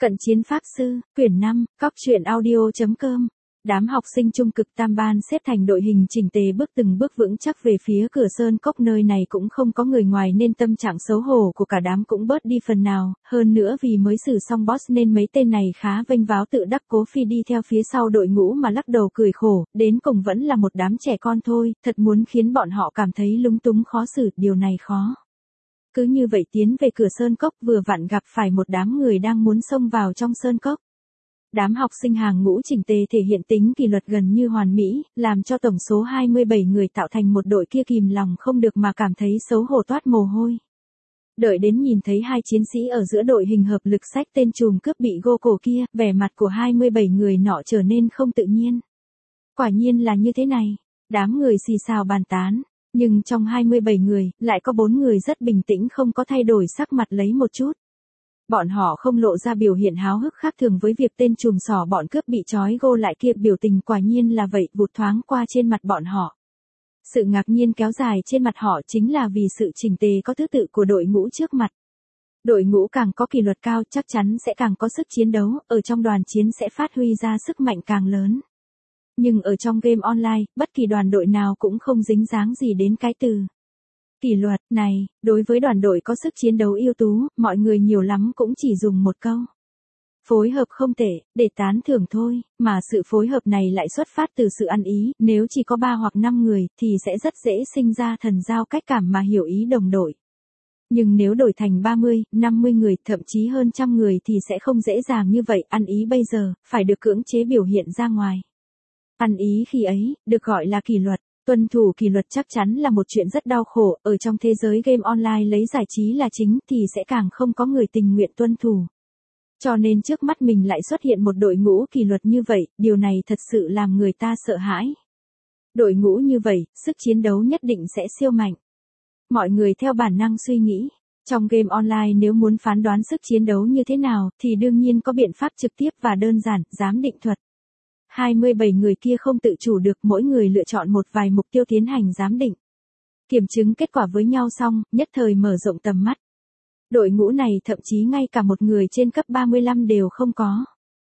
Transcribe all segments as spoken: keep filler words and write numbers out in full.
Cận chiến pháp sư, quyển năm, cóc truyện audio chấm com. Đám học sinh trung cực tam ban xếp thành đội hình chỉnh tề bước từng bước vững chắc về phía cửa sơn cốc, nơi này cũng không có người ngoài nên tâm trạng xấu hổ của cả đám cũng bớt đi phần nào, hơn nữa vì mới xử xong boss nên mấy tên này khá vênh váo tự đắc. Cố Phi đi theo phía sau đội ngũ mà lắc đầu cười khổ, đến cùng vẫn là một đám trẻ con thôi, thật muốn khiến bọn họ cảm thấy lúng túng khó xử, điều này khó. Cứ như vậy tiến về cửa sơn cốc, vừa vặn gặp phải một đám người đang muốn xông vào trong sơn cốc. Đám học sinh hàng ngũ chỉnh tề thể hiện tính kỷ luật gần như hoàn mỹ, làm cho tổng số hai mươi bảy người tạo thành một đội kia kìm lòng không được mà cảm thấy xấu hổ toát mồ hôi. Đợi đến nhìn thấy hai chiến sĩ ở giữa đội hình hợp lực xách tên trùm cướp bị gô cổ kia, vẻ mặt của hai mươi bảy người nọ trở nên không tự nhiên. Quả nhiên là như thế này, đám người xì xào bàn tán. Nhưng trong hai mươi bảy người, lại có bốn người rất bình tĩnh không có thay đổi sắc mặt lấy một chút. Bọn họ không lộ ra biểu hiện háo hức khác thường với việc tên trùm xỏ bọn cướp bị trói gô lại kia, biểu tình quả nhiên là vậy vụt thoáng qua trên mặt bọn họ. Sự ngạc nhiên kéo dài trên mặt họ chính là vì sự chỉnh tề có thứ tự của đội ngũ trước mặt. Đội ngũ càng có kỷ luật cao chắc chắn sẽ càng có sức chiến đấu, ở trong đoàn chiến sẽ phát huy ra sức mạnh càng lớn. Nhưng ở trong game online, bất kỳ đoàn đội nào cũng không dính dáng gì đến cái từ kỷ luật này. Đối với đoàn đội có sức chiến đấu ưu tú, mọi người nhiều lắm cũng chỉ dùng một câu phối hợp không tệ để tán thưởng thôi, mà sự phối hợp này lại xuất phát từ sự ăn ý. Nếu chỉ có ba hoặc năm người thì sẽ rất dễ sinh ra thần giao cách cảm mà hiểu ý đồng đội. Nhưng nếu đổi thành ba mươi, năm mươi người, thậm chí hơn trăm người thì sẽ không dễ dàng như vậy. Ăn ý bây giờ phải được cưỡng chế biểu hiện ra ngoài. Ăn ý khi ấy, được gọi là kỷ luật. Tuân thủ kỷ luật chắc chắn là một chuyện rất đau khổ, ở trong thế giới game online lấy giải trí là chính thì sẽ càng không có người tình nguyện tuân thủ. Cho nên trước mắt mình lại xuất hiện một đội ngũ kỷ luật như vậy, điều này thật sự làm người ta sợ hãi. Đội ngũ như vậy, sức chiến đấu nhất định sẽ siêu mạnh. Mọi người theo bản năng suy nghĩ, trong game online nếu muốn phán đoán sức chiến đấu như thế nào thì đương nhiên có biện pháp trực tiếp và đơn giản, giám định thuật. hai mươi bảy người kia không tự chủ được, mỗi người lựa chọn một vài mục tiêu tiến hành giám định. Kiểm chứng kết quả với nhau xong, nhất thời mở rộng tầm mắt. Đội ngũ này thậm chí ngay cả một người trên cấp ba mươi lăm đều không có.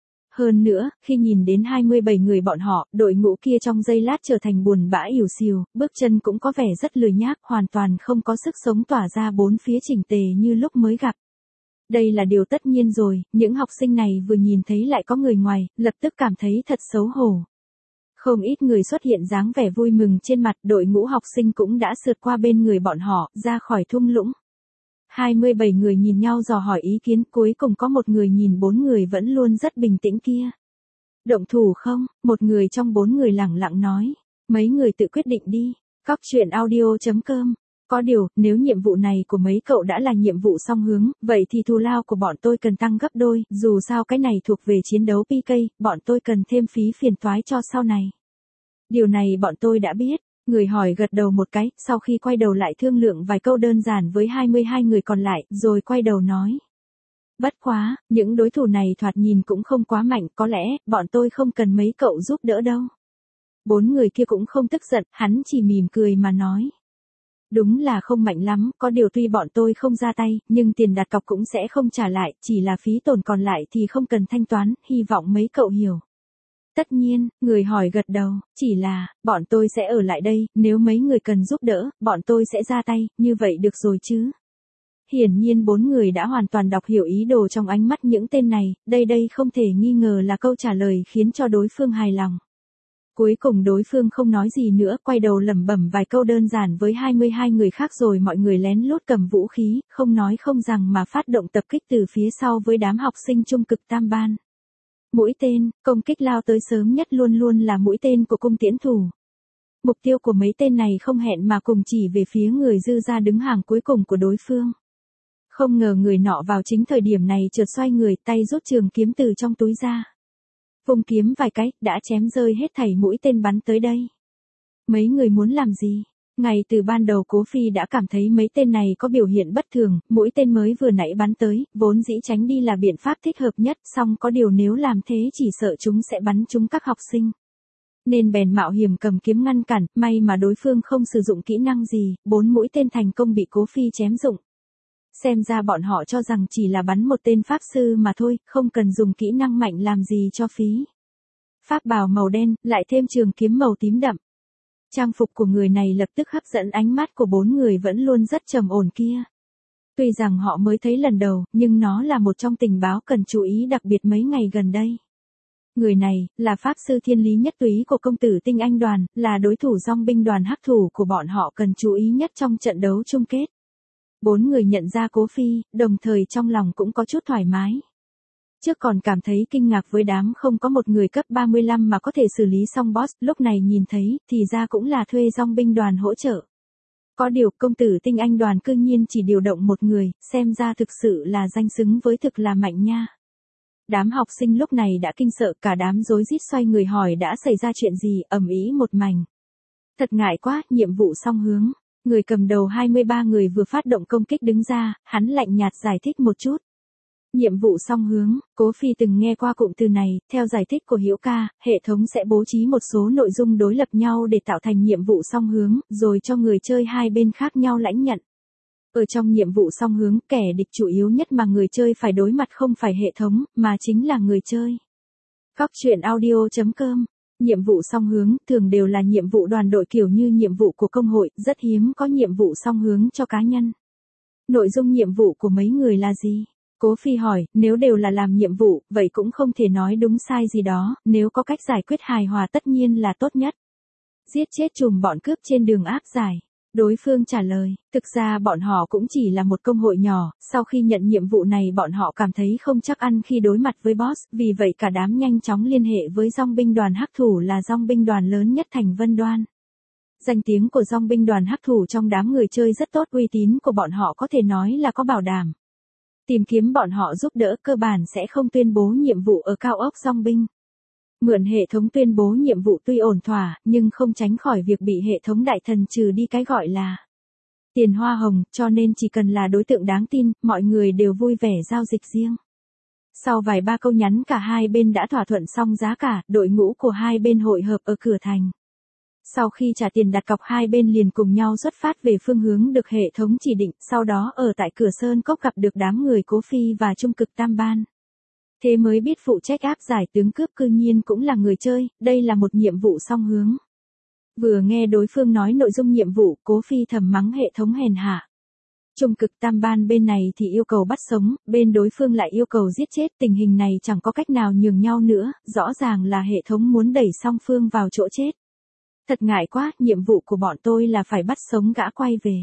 Hơn nữa, khi nhìn đến hai mươi bảy người bọn họ, đội ngũ kia trong giây lát trở thành buồn bã ỉu xìu, bước chân cũng có vẻ rất lười nhác, hoàn toàn không có sức sống tỏa ra bốn phía chỉnh tề như lúc mới gặp. Đây là điều tất nhiên rồi, những học sinh này vừa nhìn thấy lại có người ngoài, lập tức cảm thấy thật xấu hổ. Không ít người xuất hiện dáng vẻ vui mừng trên mặt, đội ngũ học sinh cũng đã sượt qua bên người bọn họ, ra khỏi thung lũng. hai mươi bảy người nhìn nhau dò hỏi ý kiến, cuối cùng có một người nhìn bốn người vẫn luôn rất bình tĩnh kia. Động thủ không? Một người trong bốn người lẳng lặng nói. Mấy người tự quyết định đi. Cóc truyện audio chấm com. Có điều, nếu nhiệm vụ này của mấy cậu đã là nhiệm vụ song hướng, vậy thì thù lao của bọn tôi cần tăng gấp đôi, dù sao cái này thuộc về chiến đấu pê ca, bọn tôi cần thêm phí phiền toái cho sau này. Điều này bọn tôi đã biết. Người hỏi gật đầu một cái, sau khi quay đầu lại thương lượng vài câu đơn giản với hai mươi hai người còn lại, rồi quay đầu nói. Bất quá, những đối thủ này thoạt nhìn cũng không quá mạnh, có lẽ, bọn tôi không cần mấy cậu giúp đỡ đâu. Bốn người kia cũng không tức giận, hắn chỉ mỉm cười mà nói. Đúng là không mạnh lắm, có điều tuy bọn tôi không ra tay, nhưng tiền đặt cọc cũng sẽ không trả lại, chỉ là phí tổn còn lại thì không cần thanh toán, hy vọng mấy cậu hiểu. Tất nhiên, người hỏi gật đầu, chỉ là, bọn tôi sẽ ở lại đây, nếu mấy người cần giúp đỡ, bọn tôi sẽ ra tay, như vậy được rồi chứ. Hiển nhiên bốn người đã hoàn toàn đọc hiểu ý đồ trong ánh mắt những tên này, đây đây không thể nghi ngờ là câu trả lời khiến cho đối phương hài lòng. Cuối cùng đối phương không nói gì nữa, quay đầu lẩm bẩm vài câu đơn giản với hai mươi hai người khác rồi mọi người lén lút cầm vũ khí, không nói không rằng mà phát động tập kích từ phía sau với đám học sinh trung cực tam ban. Mũi tên, công kích lao tới sớm nhất luôn luôn là mũi tên của cung tiễn thủ. Mục tiêu của mấy tên này không hẹn mà cùng chỉ về phía người dư ra đứng hàng cuối cùng của đối phương. Không ngờ người nọ vào chính thời điểm này chợt xoay người, tay rút trường kiếm từ trong túi ra. Vung kiếm vài cái, đã chém rơi hết thảy mũi tên bắn tới đây. Mấy người muốn làm gì? Ngay từ ban đầu Cố Phi đã cảm thấy mấy tên này có biểu hiện bất thường, mũi tên mới vừa nãy bắn tới, vốn dĩ tránh đi là biện pháp thích hợp nhất, song có điều nếu làm thế chỉ sợ chúng sẽ bắn trúng các học sinh. Nên bèn mạo hiểm cầm kiếm ngăn cản, may mà đối phương không sử dụng kỹ năng gì, bốn mũi tên thành công bị Cố Phi chém dụng. Xem ra bọn họ cho rằng chỉ là bắn một tên pháp sư mà thôi, không cần dùng kỹ năng mạnh làm gì cho phí. Pháp bào màu đen, lại thêm trường kiếm màu tím đậm. Trang phục của người này lập tức hấp dẫn ánh mắt của bốn người vẫn luôn rất trầm ổn kia. Tuy rằng họ mới thấy lần đầu, nhưng nó là một trong tình báo cần chú ý đặc biệt mấy ngày gần đây. Người này, là pháp sư thiên lý nhất túy của công tử tinh anh đoàn, là đối thủ dòng binh đoàn hắc thủ của bọn họ cần chú ý nhất trong trận đấu chung kết. Bốn người nhận ra Cố Phi, đồng thời trong lòng cũng có chút thoải mái. Trước còn cảm thấy kinh ngạc với đám không có một người cấp ba mươi lăm mà có thể xử lý xong boss, lúc này nhìn thấy, thì ra cũng là thuê dòng binh đoàn hỗ trợ. Có điều công tử tinh anh đoàn cư nhiên chỉ điều động một người, xem ra thực sự là danh xứng với thực là mạnh nha. Đám học sinh lúc này đã kinh sợ, cả đám rối rít xoay người hỏi đã xảy ra chuyện gì, ầm ĩ một mảnh. Thật ngại quá, nhiệm vụ song hướng. Người cầm đầu hai mươi ba người vừa phát động công kích đứng ra, hắn lạnh nhạt giải thích một chút. Nhiệm vụ song hướng, Cố Phi từng nghe qua cụm từ này, theo giải thích của Hiểu ca, hệ thống sẽ bố trí một số nội dung đối lập nhau để tạo thành nhiệm vụ song hướng, rồi cho người chơi hai bên khác nhau lãnh nhận. Ở trong nhiệm vụ song hướng, kẻ địch chủ yếu nhất mà người chơi phải đối mặt không phải hệ thống, mà chính là người chơi. Cóc truyện audio chấm com. Nhiệm vụ song hướng thường đều là nhiệm vụ đoàn đội kiểu như nhiệm vụ của công hội, rất hiếm có nhiệm vụ song hướng cho cá nhân. Nội dung nhiệm vụ của mấy người là gì? Cố Phi hỏi, nếu đều là làm nhiệm vụ, vậy cũng không thể nói đúng sai gì đó, nếu có cách giải quyết hài hòa tất nhiên là tốt nhất. Giết chết trùm bọn cướp trên đường áp giải. Đối phương trả lời, thực ra bọn họ cũng chỉ là một công hội nhỏ, sau khi nhận nhiệm vụ này bọn họ cảm thấy không chắc ăn khi đối mặt với boss, vì vậy cả đám nhanh chóng liên hệ với dòng binh đoàn hắc thủ là dòng binh đoàn lớn nhất thành Vân Đoan. Danh tiếng của dòng binh đoàn hắc thủ trong đám người chơi rất tốt, uy tín của bọn họ có thể nói là có bảo đảm. Tìm kiếm bọn họ giúp đỡ cơ bản sẽ không tuyên bố nhiệm vụ ở cao ốc dòng binh. Mượn hệ thống tuyên bố nhiệm vụ tuy ổn thỏa, nhưng không tránh khỏi việc bị hệ thống đại thần trừ đi cái gọi là tiền hoa hồng, cho nên chỉ cần là đối tượng đáng tin, mọi người đều vui vẻ giao dịch riêng. Sau vài ba câu nhắn cả hai bên đã thỏa thuận xong giá cả, đội ngũ của hai bên hội hợp ở cửa thành. Sau khi trả tiền đặt cọc hai bên liền cùng nhau xuất phát về phương hướng được hệ thống chỉ định, sau đó ở tại cửa Sơn Cốc gặp được đám người Cố Phi và Trung Cực Tam Ban. Thế mới biết phụ trách áp giải tướng cướp cư nhiên cũng là người chơi, đây là một nhiệm vụ song hướng. Vừa nghe đối phương nói nội dung nhiệm vụ, Cố Phi thầm mắng hệ thống hèn hạ. Trung Cực Tam Ban bên này thì yêu cầu bắt sống, bên đối phương lại yêu cầu giết chết, tình hình này chẳng có cách nào nhường nhau nữa, rõ ràng là hệ thống muốn đẩy song phương vào chỗ chết. Thật ngại quá, nhiệm vụ của bọn tôi là phải bắt sống gã quay về.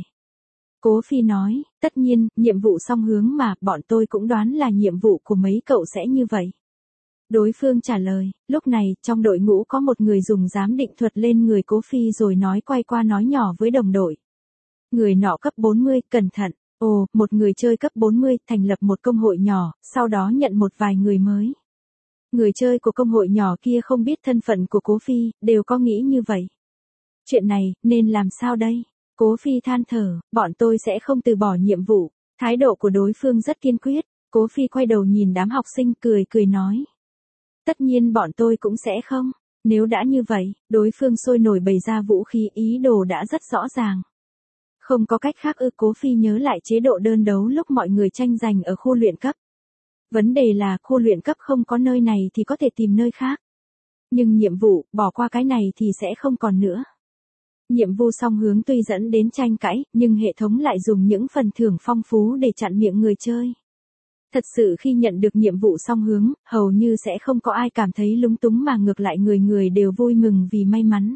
Cố Phi nói, tất nhiên, nhiệm vụ song hướng mà, bọn tôi cũng đoán là nhiệm vụ của mấy cậu sẽ như vậy. Đối phương trả lời, lúc này, trong đội ngũ có một người dùng giám định thuật lên người Cố Phi rồi nói quay qua nói nhỏ với đồng đội. Người nọ cấp bốn mươi, cẩn thận. Ồ, một người chơi cấp bốn mươi, thành lập một công hội nhỏ, sau đó nhận một vài người mới. Người chơi của công hội nhỏ kia không biết thân phận của Cố Phi, đều có nghĩ như vậy. Chuyện này, nên làm sao đây? Cố Phi than thở, bọn tôi sẽ không từ bỏ nhiệm vụ. Thái độ của đối phương rất kiên quyết. Cố Phi quay đầu nhìn đám học sinh cười cười nói. Tất nhiên bọn tôi cũng sẽ không. Nếu đã như vậy, đối phương sôi nổi bày ra vũ khí, ý đồ đã rất rõ ràng. Không có cách khác ư? Cố Phi nhớ lại chế độ đơn đấu lúc mọi người tranh giành ở khu luyện cấp. Vấn đề là khu luyện cấp không có nơi này thì có thể tìm nơi khác. Nhưng nhiệm vụ, bỏ qua cái này thì sẽ không còn nữa. Nhiệm vụ song hướng tuy dẫn đến tranh cãi, nhưng hệ thống lại dùng những phần thưởng phong phú để chặn miệng người chơi. Thật sự khi nhận được nhiệm vụ song hướng, hầu như sẽ không có ai cảm thấy lúng túng mà ngược lại người người đều vui mừng vì may mắn.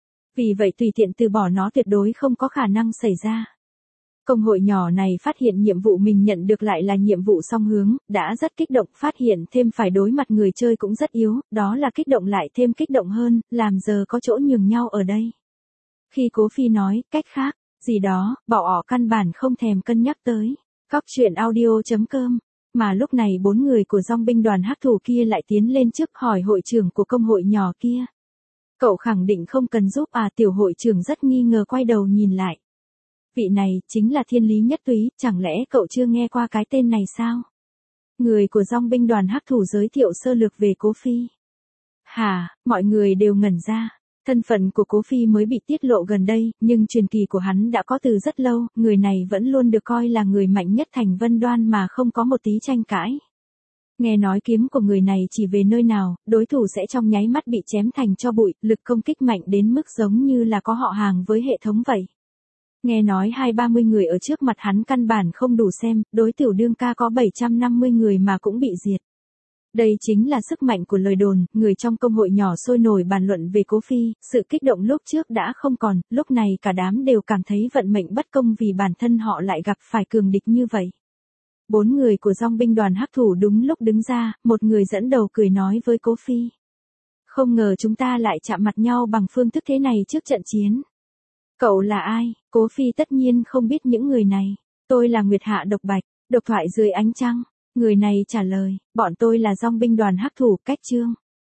Vì vậy tùy tiện từ bỏ nó tuyệt đối không có khả năng xảy ra. Công hội nhỏ này phát hiện nhiệm vụ mình nhận được lại là nhiệm vụ song hướng, đã rất kích động, phát hiện thêm phải đối mặt người chơi cũng rất yếu, đó là kích động lại thêm kích động hơn, làm giờ có chỗ nhường nhau ở đây. Khi Cố Phi nói, cách khác, gì đó, bảo ỏ căn bản không thèm cân nhắc tới. Cóc truyện audio chấm com. Mà lúc này bốn người của dòng binh đoàn hắc thủ kia lại tiến lên trước hỏi hội trưởng của công hội nhỏ kia. Cậu khẳng định không cần giúp à? Tiểu hội trưởng rất nghi ngờ quay đầu nhìn lại. Vị này, chính là Thiên Lý Nhất Túy, chẳng lẽ cậu chưa nghe qua cái tên này sao? Người của dòng binh đoàn hắc thủ giới thiệu sơ lược về Cố Phi. Hả, mọi người đều ngẩn ra. Thân phận của Cố Phi mới bị tiết lộ gần đây, nhưng truyền kỳ của hắn đã có từ rất lâu, người này vẫn luôn được coi là người mạnh nhất thành Vân Đoan mà không có một tí tranh cãi. Nghe nói kiếm của người này chỉ về nơi nào, đối thủ sẽ trong nháy mắt bị chém thành tro bụi, lực công kích mạnh đến mức giống như là có họ hàng với hệ thống vậy. Nghe nói hai ba mươi người ở trước mặt hắn căn bản không đủ xem, đối tiểu đương ca có bảy trăm năm mươi người mà cũng bị diệt. Đây chính là sức mạnh của lời đồn, người trong công hội nhỏ sôi nổi bàn luận về Cố Phi, sự kích động lúc trước đã không còn, lúc này cả đám đều cảm thấy vận mệnh bất công vì bản thân họ lại gặp phải cường địch như vậy. Bốn người của dòng binh đoàn hắc thủ đúng lúc đứng ra, một người dẫn đầu cười nói với Cố Phi. Không ngờ chúng ta lại chạm mặt nhau bằng phương thức thế này trước trận chiến. Cậu là ai? Cố Phi tất nhiên không biết những người này. Tôi là Nguyệt Hạ Độc Bạch, độc thoại dưới ánh trăng. Người này trả lời, bọn tôi là dòng binh đoàn hắc thủ, cách chương.